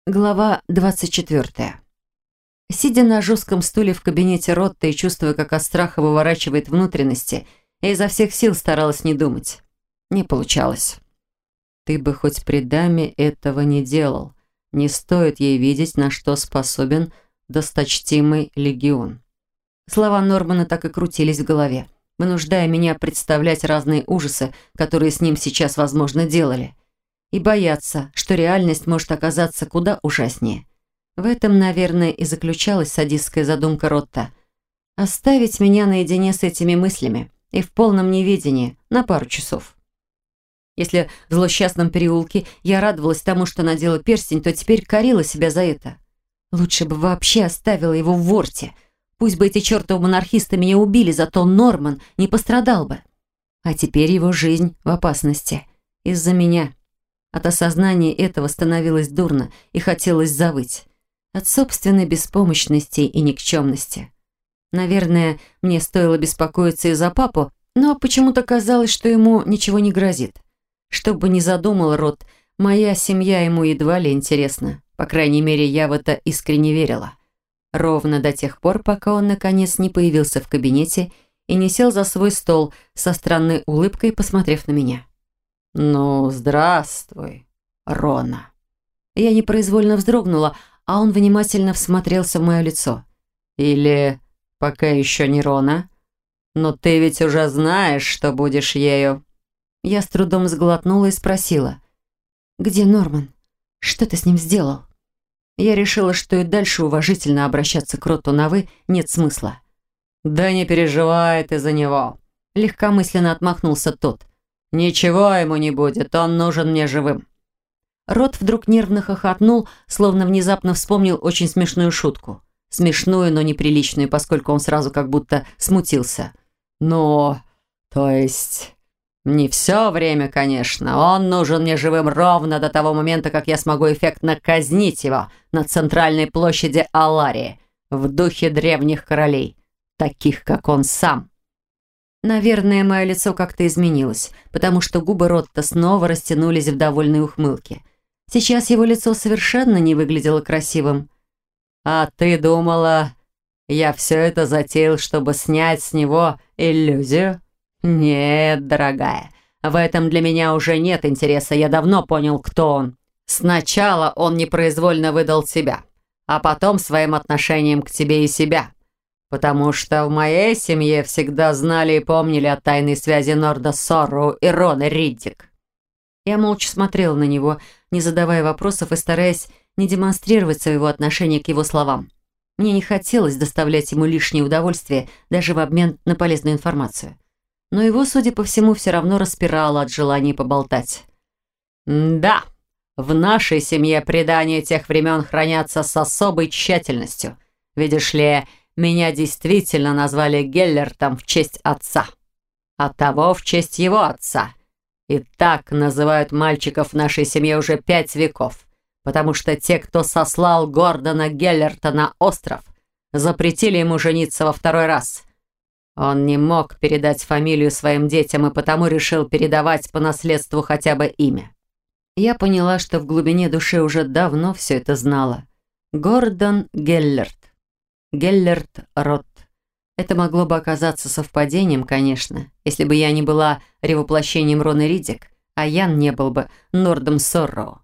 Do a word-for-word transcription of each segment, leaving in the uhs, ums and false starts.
Глава двадцать четвёртая. Сидя на жестком стуле в кабинете Ротта и чувствуя, как от страха выворачивает внутренности, я изо всех сил старалась не думать. Не получалось. «Ты бы хоть при даме этого не делал. Не стоит ей видеть, на что способен досточтимый легион». Слова Нормана так и крутились в голове, вынуждая меня представлять разные ужасы, которые с ним сейчас, возможно, делали. И бояться, что реальность может оказаться куда ужаснее. В этом, наверное, и заключалась садистская задумка Ротта. Оставить меня наедине с этими мыслями и в полном неведении на пару часов. Если в злосчастном переулке я радовалась тому, что надела перстень, то теперь корила себя за это. Лучше бы вообще оставила его в ворте. Пусть бы эти чертовы монархисты меня убили, зато Норман не пострадал бы. А теперь его жизнь в опасности. Из-за меня. От осознания этого становилось дурно и хотелось завыть. От собственной беспомощности и никчемности. Наверное, мне стоило беспокоиться и за папу, но почему-то казалось, что ему ничего не грозит. Что бы ни задумал Рот, моя семья ему едва ли интересна. По крайней мере, я в это искренне верила. Ровно до тех пор, пока он, наконец, не появился в кабинете и не сел за свой стол со странной улыбкой, посмотрев на меня. «Ну, здравствуй, Рона». Я непроизвольно вздрогнула, а он внимательно всмотрелся в мое лицо. «Или пока еще не Рона? Но ты ведь уже знаешь, что будешь ею». Я с трудом сглотнула и спросила. «Где Норман? Что ты с ним сделал?» Я решила, что и дальше уважительно обращаться к Роту на «вы» нет смысла. «Да не переживай ты за него», — легкомысленно отмахнулся тот. «Ничего ему не будет, он нужен мне живым». Рот вдруг нервно хохотнул, словно внезапно вспомнил очень смешную шутку. Смешную, но неприличную, поскольку он сразу как будто смутился. «Но, то есть, не все время, конечно. Он нужен мне живым ровно до того момента, как я смогу эффектно казнить его на центральной площади Аларии, в духе древних королей, таких, как он сам». Наверное, мое лицо как-то изменилось, потому что губы Ротта снова растянулись в довольной ухмылке. Сейчас его лицо совершенно не выглядело красивым. «А ты думала, я все это затеял, чтобы снять с него иллюзию? Нет, дорогая, в этом для меня уже нет интереса, я давно понял, кто он. Сначала он непроизвольно выдал себя, а потом своим отношением к тебе и себя. Потому что в моей семье всегда знали и помнили о тайной связи Норда Сорроу и Роны Риддик». Я молча смотрела на него, не задавая вопросов и стараясь не демонстрировать своего отношения к его словам. Мне не хотелось доставлять ему лишнее удовольствие даже в обмен на полезную информацию. Но его, судя по всему, все равно распирало от желания поболтать. «Да, в нашей семье предания тех времен хранятся с особой тщательностью. Видишь ли, меня действительно назвали Геллертом в честь отца, а того в честь его отца. И так называют мальчиков в нашей семье уже пять веков, потому что те, кто сослал Гордона Геллерта на остров, запретили ему жениться во второй раз. Он не мог передать фамилию своим детям и потому решил передавать по наследству хотя бы имя. Я поняла, что в глубине души уже давно все это знала. Гордон Геллерт. Геллерт Рот. Это могло бы оказаться совпадением, конечно, если бы я не была ревоплощением Роны Риддик, а Ян не был бы Нордом Сорроу.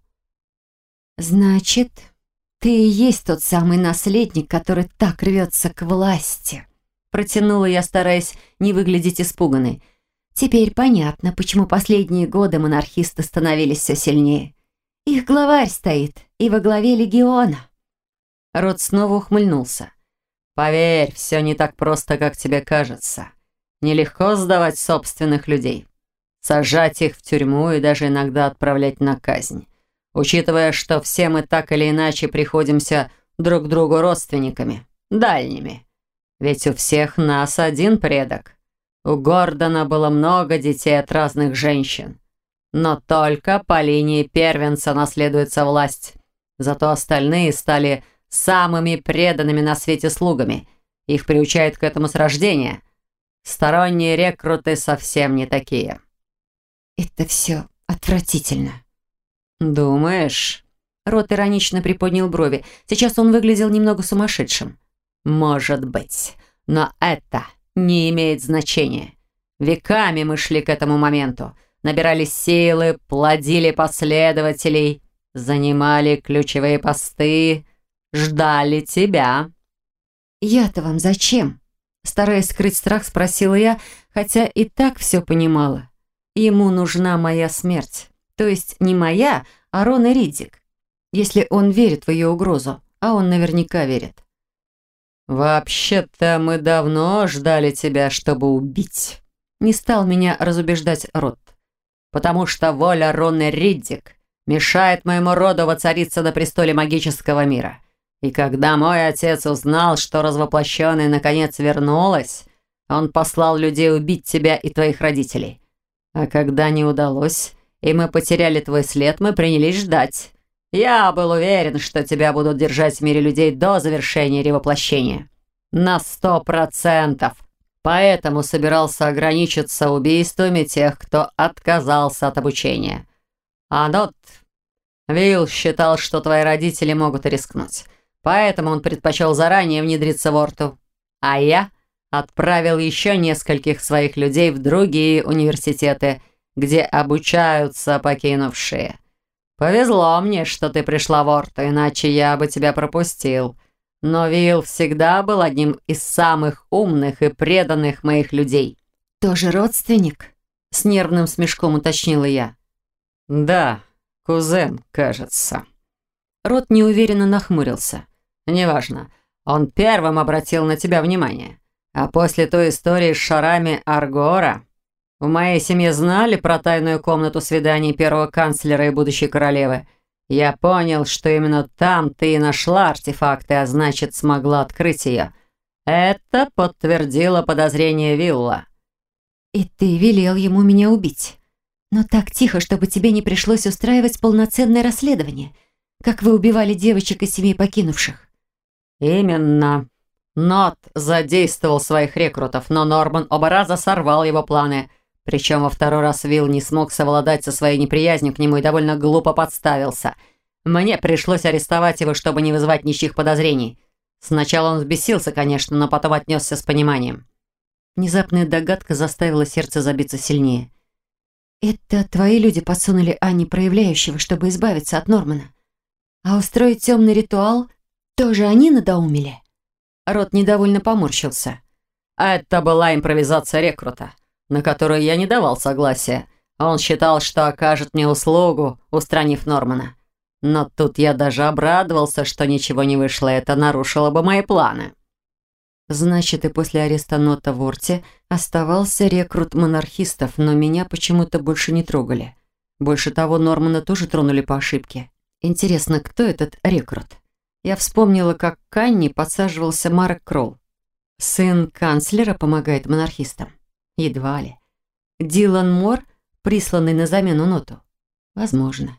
«Значит, ты и есть тот самый наследник, который так рвется к власти», протянула я, стараясь не выглядеть испуганной. «Теперь понятно, почему последние годы монархисты становились все сильнее. Их главарь стоит и во главе легиона». Рот снова ухмыльнулся. «Поверь, все не так просто, как тебе кажется. Нелегко сдавать собственных людей, сажать их в тюрьму и даже иногда отправлять на казнь, учитывая, что все мы так или иначе приходимся друг другу родственниками, дальними. Ведь у всех нас один предок. У Гордона было много детей от разных женщин, но только по линии первенца наследуется власть. Зато остальные стали самыми преданными на свете слугами. Их приучают к этому с рождения. Сторонние рекруты совсем не такие». «Это все отвратительно». «Думаешь?» Рот иронично приподнял брови. Сейчас он выглядел немного сумасшедшим. «Может быть, но это не имеет значения. Веками мы шли к этому моменту. Набирали силы, плодили последователей, занимали ключевые посты, ждали тебя». «Я-то вам зачем?» Стараясь скрыть страх, спросила я, хотя и так все понимала. Ему нужна моя смерть. То есть не моя, а Рона Риддик. Если он верит в ее угрозу, а он наверняка верит. «Вообще-то мы давно ждали тебя, чтобы убить», — не стал меня разубеждать Рот. «Потому что воля Роны Риддик мешает моему роду воцариться на престоле магического мира. И когда мой отец узнал, что развоплощенная наконец вернулась, он послал людей убить тебя и твоих родителей. А когда не удалось, и мы потеряли твой след, мы принялись ждать. Я был уверен, что тебя будут держать в мире людей до завершения ревоплощения. На сто процентов. Поэтому собирался ограничиться убийствами тех, кто отказался от обучения. А Нот... Вилл считал, что твои родители могут рискнуть. Поэтому он предпочел заранее внедриться в Орту. А я отправил еще нескольких своих людей в другие университеты, где обучаются покинувшие. Повезло мне, что ты пришла в Орту, иначе я бы тебя пропустил. Но Вилл всегда был одним из самых умных и преданных моих людей». «Тоже родственник?» — с нервным смешком уточнила я. «Да, кузен, кажется». Рот неуверенно нахмурился. «Неважно. Он первым обратил на тебя внимание. А после той истории с шарами Аргора... В моей семье знали про тайную комнату свиданий первого канцлера и будущей королевы. Я понял, что именно там ты и нашла артефакты, а значит, смогла открыть ее. Это подтвердило подозрение Вилла». «И ты велел ему меня убить. Но так тихо, чтобы тебе не пришлось устраивать полноценное расследование, как вы убивали девочек из семей покинувших». «Именно. Нот задействовал своих рекрутов, но Норман оба раза сорвал его планы. Причем во второй раз Вилл не смог совладать со своей неприязнью к нему и довольно глупо подставился. Мне пришлось арестовать его, чтобы не вызывать ничьих подозрений. Сначала он взбесился, конечно, но потом отнесся с пониманием». Внезапная догадка заставила сердце забиться сильнее. «Это твои люди подсунули Анне проявляющего, чтобы избавиться от Нормана? А устроить темный ритуал тоже они надоумили?» Рот недовольно поморщился. «Это была импровизация рекрута, на которую я не давал согласия. Он считал, что окажет мне услугу, устранив Нормана. Но тут я даже обрадовался, что ничего не вышло, это нарушило бы мои планы». «Значит, и после ареста Нота в Орте оставался рекрут монархистов, но меня почему-то больше не трогали. Больше того, Нормана тоже тронули по ошибке. Интересно, кто этот рекрут?» Я вспомнила, как к Анне подсаживался Марк Кролл. Сын канцлера помогает монархистам? Едва ли. Дилан Мор, присланный на замену Ноту? Возможно.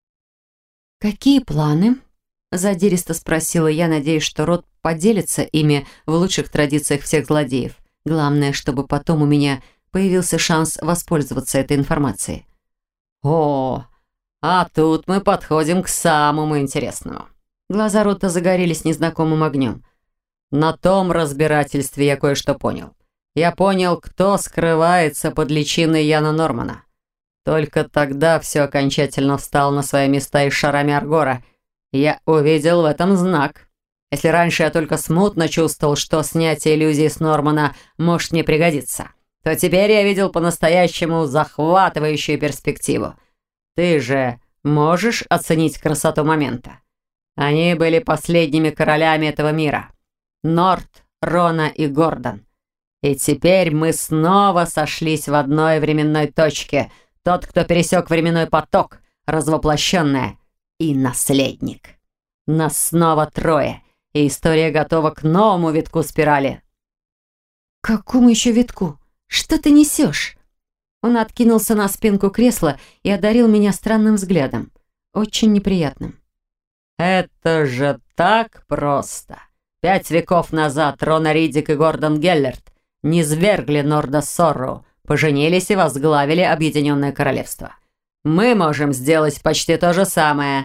«Какие планы?» – задиристо спросила я, надеясь, что Рот поделится ими в лучших традициях всех злодеев. Главное, чтобы потом у меня появился шанс воспользоваться этой информацией. «О, а тут мы подходим к самому интересному». Глаза Рота загорелись незнакомым огнем. «На том разбирательстве я кое-что понял. Я понял, кто скрывается под личиной Яна Нормана. Только тогда все окончательно встало на свои места и с шарами Аргора. Я увидел в этом знак. Если раньше я только смутно чувствовал, что снятие иллюзии с Нормана может мне пригодиться, то теперь я видел по-настоящему захватывающую перспективу. Ты же можешь оценить красоту момента? Они были последними королями этого мира. Норт, Рона и Гордон. И теперь мы снова сошлись в одной временной точке. Тот, кто пересек временной поток, развоплощенная, и наследник. Нас снова трое, и история готова к новому витку спирали». «Какому еще витку? Что ты несешь?» Он откинулся на спинку кресла и одарил меня странным взглядом. Очень неприятным. «Это же так просто. Пять веков назад Рона Риддик и Гордон Геллерт низвергли Норда Сорроу, поженились и возглавили Объединенное Королевство. Мы можем сделать почти то же самое.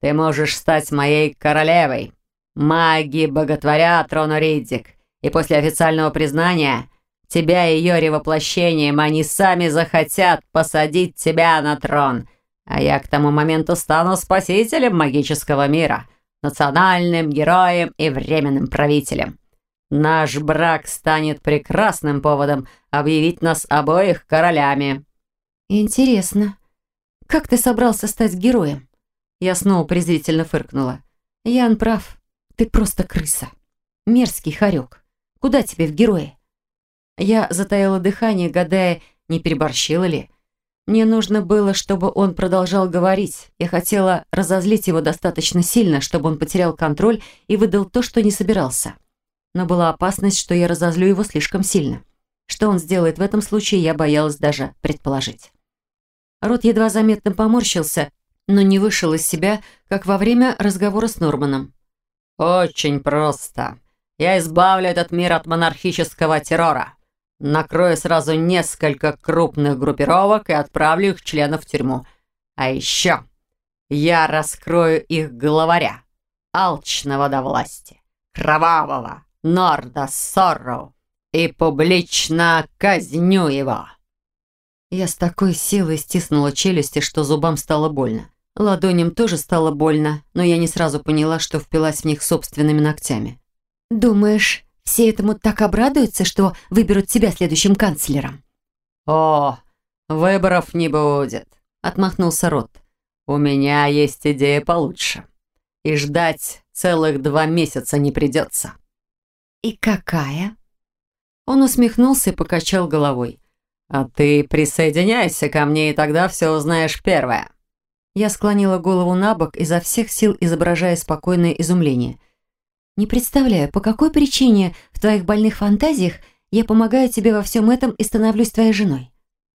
Ты можешь стать моей королевой. Маги боготворят Рону Риддик, и после официального признания тебя и ее ревоплощением они сами захотят посадить тебя на трон, а я к тому моменту стану спасителем магического мира, национальным героем и временным правителем. Наш брак станет прекрасным поводом объявить нас обоих королями». «Интересно, как ты собрался стать героем?» Я снова презрительно фыркнула. «Ян прав, ты просто крыса. Мерзкий хорек. Куда тебе в герои?» Я затаила дыхание, гадая, не переборщила ли. Мне нужно было, чтобы он продолжал говорить. Я хотела разозлить его достаточно сильно, чтобы он потерял контроль и выдал то, что не собирался. Но была опасность, что я разозлю его слишком сильно. Что он сделает в этом случае, я боялась даже предположить. Рот едва заметно поморщился, но не вышел из себя, как во время разговора с Норманом. «Очень просто. Я избавлю этот мир от монархического террора. Накрою сразу несколько крупных группировок и отправлю их членов в тюрьму. А еще я раскрою их главаря, алчного до власти, кровавого Норда Сорроу, и публично казню его». Я с такой силой стиснула челюсти, что зубам стало больно. Ладоням тоже стало больно, но я не сразу поняла, что впилась в них собственными ногтями. «Думаешь, все этому так обрадуются, что выберут тебя следующим канцлером?» «О, выборов не будет», — отмахнулся Рот. «У меня есть идея получше. И ждать целых два месяца не придется». «И какая?» Он усмехнулся и покачал головой. «А ты присоединяйся ко мне, и тогда все узнаешь первое». Я склонила голову на бок, изо всех сил изображая спокойное изумление. «Не представляю, по какой причине в твоих больных фантазиях я помогаю тебе во всем этом и становлюсь твоей женой?»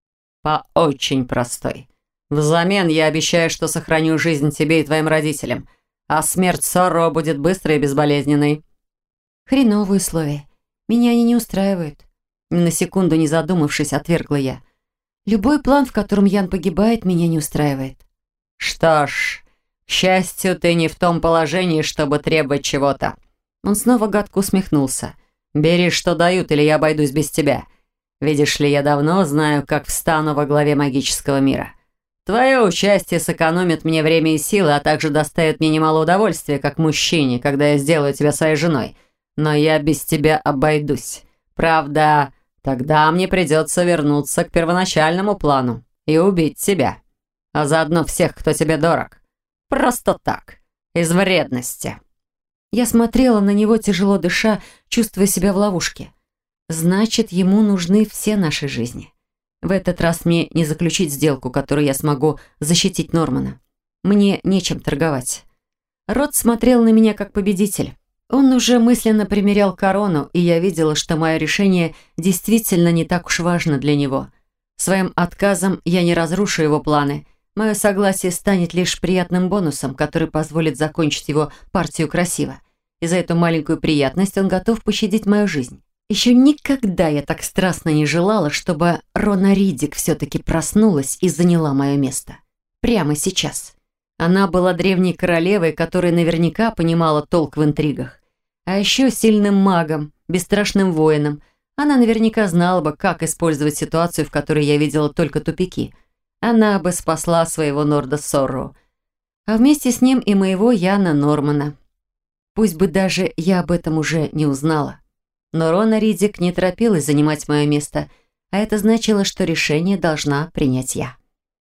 «По очень простой. Взамен я обещаю, что сохраню жизнь тебе и твоим родителям, а смерть Сорро будет быстрой и безболезненной». «Хреновые условия. Меня они не устраивают». Ни на секунду не задумавшись, отвергла я. «Любой план, в котором Ян погибает, меня не устраивает». «Что ж, к счастью, ты не в том положении, чтобы требовать чего-то». Он снова гадко усмехнулся. «Бери, что дают, или я обойдусь без тебя. Видишь ли, я давно знаю, как встану во главе магического мира. Твое участие сэкономит мне время и силы, а также доставит мне немало удовольствия, как мужчине, когда я сделаю тебя своей женой. Но я без тебя обойдусь. Правда, тогда мне придется вернуться к первоначальному плану и убить тебя. А заодно всех, кто тебе дорог. Просто так, из вредности». Я смотрела на него, тяжело дыша, чувствуя себя в ловушке. Значит, ему нужны все наши жизни. В этот раз мне не заключить сделку, которую я смогу защитить Нормана. Мне нечем торговать. Рот смотрел на меня как победитель. Он уже мысленно примерял корону, и я видела, что мое решение действительно не так уж важно для него. Своим отказом я не разрушу его планы. Мое согласие станет лишь приятным бонусом, который позволит закончить его партию красиво. И за эту маленькую приятность он готов пощадить мою жизнь. Еще никогда я так страстно не желала, чтобы Рона Риддик все-таки проснулась и заняла мое место. Прямо сейчас. Она была древней королевой, которая наверняка понимала толк в интригах. А еще сильным магом, бесстрашным воином. Она наверняка знала бы, как использовать ситуацию, в которой я видела только тупики. Она бы спасла своего Норда Сорро. А вместе с ним и моего Яна Нормана. Пусть бы даже я об этом уже не узнала. Но Рона Риддик не торопилась занимать мое место, а это значило, что решение должна принять я.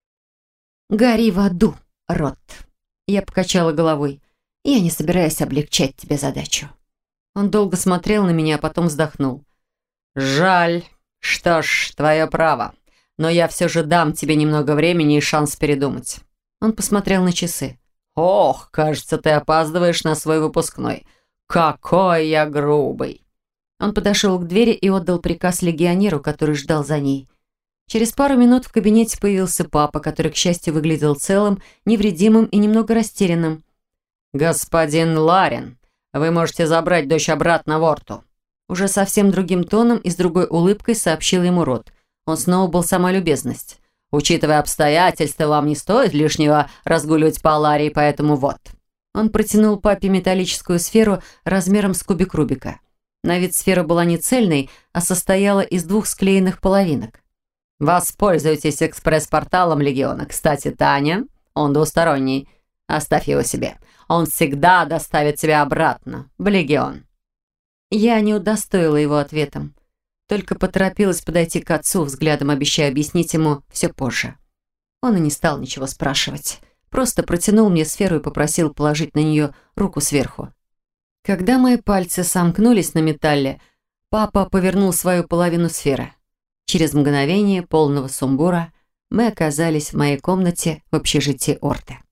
«Гори в аду, Рот!» Я покачала головой. «Я не собираюсь облегчать тебе задачу». Он долго смотрел на меня, а потом вздохнул. «Жаль. Что ж, твое право. Но я все же дам тебе немного времени и шанс передумать». Он посмотрел на часы. «Ох, кажется, ты опаздываешь на свой выпускной. Какой я грубый!» Он подошел к двери и отдал приказ легионеру, который ждал за ней. Через пару минут в кабинете появился папа, который, к счастью, выглядел целым, невредимым и немного растерянным. «Господин Ларин, вы можете забрать дочь обратно в Орту». Уже совсем другим тоном и с другой улыбкой сообщил ему Рот. Он снова был сама любезность. «Учитывая обстоятельства, вам не стоит лишнего разгуливать по Аларии, поэтому вот». Он протянул папе металлическую сферу размером с кубик Рубика. На вид сфера была не цельной, а состояла из двух склеенных половинок. «Воспользуйтесь экспресс-порталом Легиона. Кстати, Таня, он двусторонний. Оставь его себе. Он всегда доставит тебя обратно, в Легион». Я не удостоила его ответом. Только поторопилась подойти к отцу, взглядом обещая объяснить ему все позже. Он и не стал ничего спрашивать. Просто протянул мне сферу и попросил положить на нее руку сверху. Когда мои пальцы сомкнулись на металле, папа повернул свою половину сферы. Через мгновение полного сумбура мы оказались в моей комнате в общежитии Орты.